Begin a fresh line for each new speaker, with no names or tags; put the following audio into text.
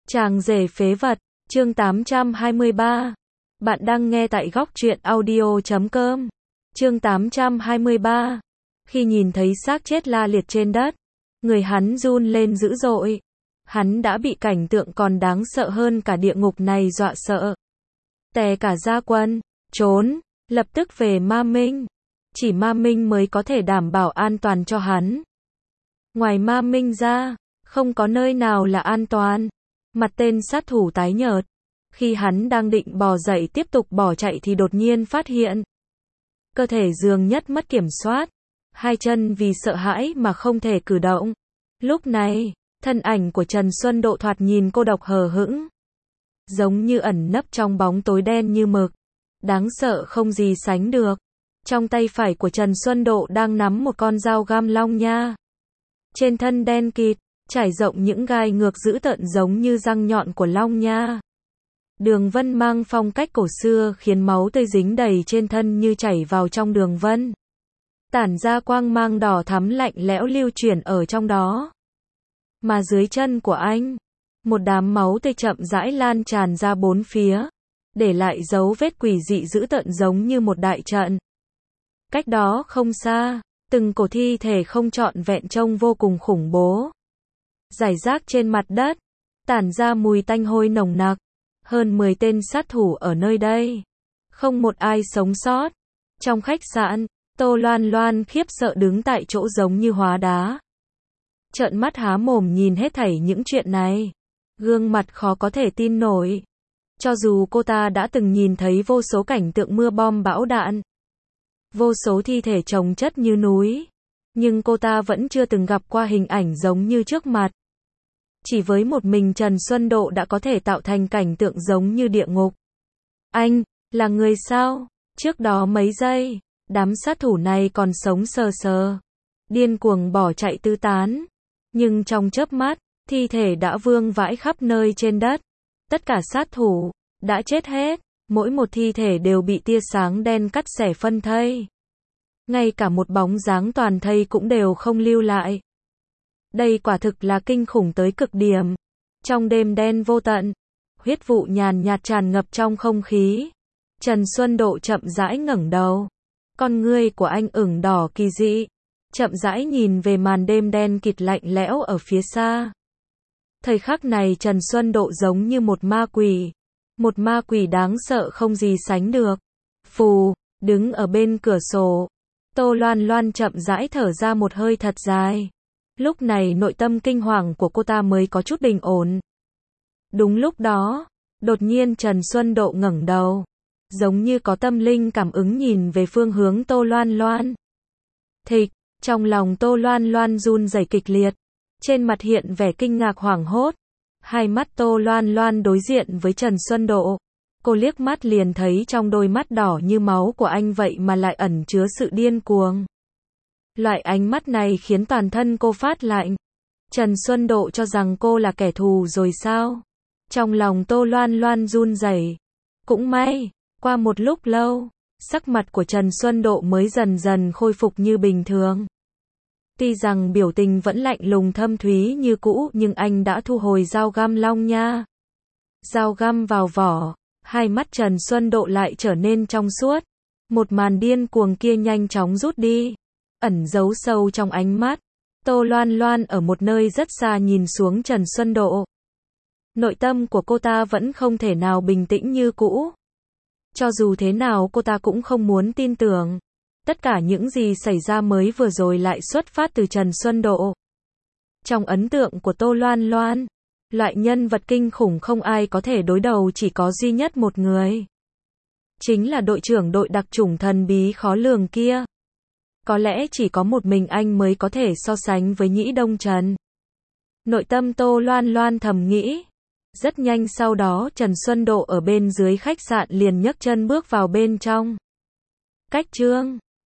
Chàng rể phế vật, chương 823. Bạn đang nghe tại góc truyện audio.com. Chương 823. Khi nhìn thấy xác chết la liệt trên đất, người hắn run lên dữ dội. Hắn đã bị cảnh tượng còn đáng sợ hơn cả địa ngục này dọa sợ. Tè cả ra quân, trốn, lập tức về Ma Minh. Chỉ Ma Minh mới có thể đảm bảo an toàn cho hắn. Ngoài Ma Minh ra, không có nơi nào là an toàn. Mặt tên sát thủ tái nhợt. Khi hắn đang định bò dậy tiếp tục bỏ chạy thì đột nhiên phát hiện. Cơ thể dường nhất mất kiểm soát. Hai chân vì sợ hãi mà không thể cử động. Lúc này, thân ảnh của Trần Xuân Độ thoạt nhìn cô độc hờ hững. Giống như ẩn nấp trong bóng tối đen như mực. Đáng sợ không gì sánh được. Trong tay phải của Trần Xuân Độ đang nắm một con dao găm long nha. Trên thân đen kịt, trải rộng những gai ngược dữ tợn giống như răng nhọn của long nha. Đường vân mang phong cách cổ xưa khiến máu tươi dính đầy trên thân như chảy vào trong đường vân. Tản ra quang mang đỏ thắm lạnh lẽo lưu chuyển ở trong đó. Mà dưới chân của anh, một đám máu tươi chậm rãi lan tràn ra bốn phía, để lại dấu vết quỷ dị dữ tợn giống như một đại trận. Cách đó không xa, từng cổ thi thể không trọn vẹn trông vô cùng khủng bố. Rải rác trên mặt đất, tản ra mùi tanh hôi nồng nặc. Hơn 10 tên sát thủ ở nơi đây. Không một ai sống sót. Trong khách sạn, Tô Loan Loan khiếp sợ đứng tại chỗ giống như hóa đá. Trợn mắt há mồm nhìn hết thảy những chuyện này. Gương mặt khó có thể tin nổi. Cho dù cô ta đã từng nhìn thấy vô số cảnh tượng mưa bom bão đạn. Vô số thi thể chồng chất như núi. Nhưng cô ta vẫn chưa từng gặp qua hình ảnh giống như trước mặt. Chỉ với một mình Trần Xuân Độ đã có thể tạo thành cảnh tượng giống như địa ngục. Anh, là người sao? Trước đó mấy giây, đám sát thủ này còn sống sờ sờ. Điên cuồng bỏ chạy tứ tán. Nhưng trong chớp mắt, thi thể đã vương vãi khắp nơi trên đất. Tất cả sát thủ, đã chết hết. Mỗi một thi thể đều bị tia sáng đen cắt xẻ phân thây. Ngay cả một bóng dáng toàn thây cũng đều không lưu lại. Đây quả thực là kinh khủng tới cực điểm. Trong đêm đen vô tận, huyết vụ nhàn nhạt tràn ngập trong không khí. Trần Xuân Độ chậm rãi ngẩng đầu. Con ngươi của anh ửng đỏ kỳ dị. Chậm rãi nhìn về màn đêm đen kịt lạnh lẽo ở phía xa. Thời khắc này Trần Xuân Độ giống như một ma quỷ. Một ma quỷ đáng sợ không gì sánh được. Phù, đứng ở bên cửa sổ. Tô Loan Loan chậm rãi thở ra một hơi thật dài. Lúc này nội tâm kinh hoàng của cô ta mới có chút bình ổn. Đúng lúc đó, đột nhiên Trần Xuân Độ ngẩng đầu. Giống như có tâm linh cảm ứng nhìn về phương hướng Tô Loan Loan. Thịch, trong lòng Tô Loan Loan run rẩy kịch liệt. Trên mặt hiện vẻ kinh ngạc hoảng hốt. Hai mắt Tô Loan Loan đối diện với Trần Xuân Độ. Cô liếc mắt liền thấy trong đôi mắt đỏ như máu của anh vậy mà lại ẩn chứa sự điên cuồng. Loại ánh mắt này khiến toàn thân cô phát lạnh. Trần Xuân Độ cho rằng cô là kẻ thù rồi sao? Trong lòng Tô Loan Loan run rẩy. Cũng may, qua một lúc lâu, sắc mặt của Trần Xuân Độ mới dần dần khôi phục như bình thường. Tuy rằng biểu tình vẫn lạnh lùng thâm thúy như cũ nhưng anh đã thu hồi dao găm long nha. Dao găm vào vỏ, hai mắt Trần Xuân Độ lại trở nên trong suốt. Một màn điên cuồng kia nhanh chóng rút đi. Ẩn giấu sâu trong ánh mắt. Tô Loan Loan ở một nơi rất xa nhìn xuống Trần Xuân Độ. Nội tâm của cô ta vẫn không thể nào bình tĩnh như cũ. Cho dù thế nào cô ta cũng không muốn tin tưởng. Tất cả những gì xảy ra mới vừa rồi lại xuất phát từ Trần Xuân Độ. Trong ấn tượng của Tô Loan Loan, loại nhân vật kinh khủng không ai có thể đối đầu chỉ có duy nhất một người. Chính là đội trưởng đội đặc chủng thần bí khó lường kia. Có lẽ chỉ có một mình anh mới có thể so sánh với Nhĩ Đông Trần. Nội tâm Tô Loan Loan thầm nghĩ. Rất nhanh sau đó Trần Xuân Độ ở bên dưới khách sạn liền nhấc chân bước vào bên trong. Cách chương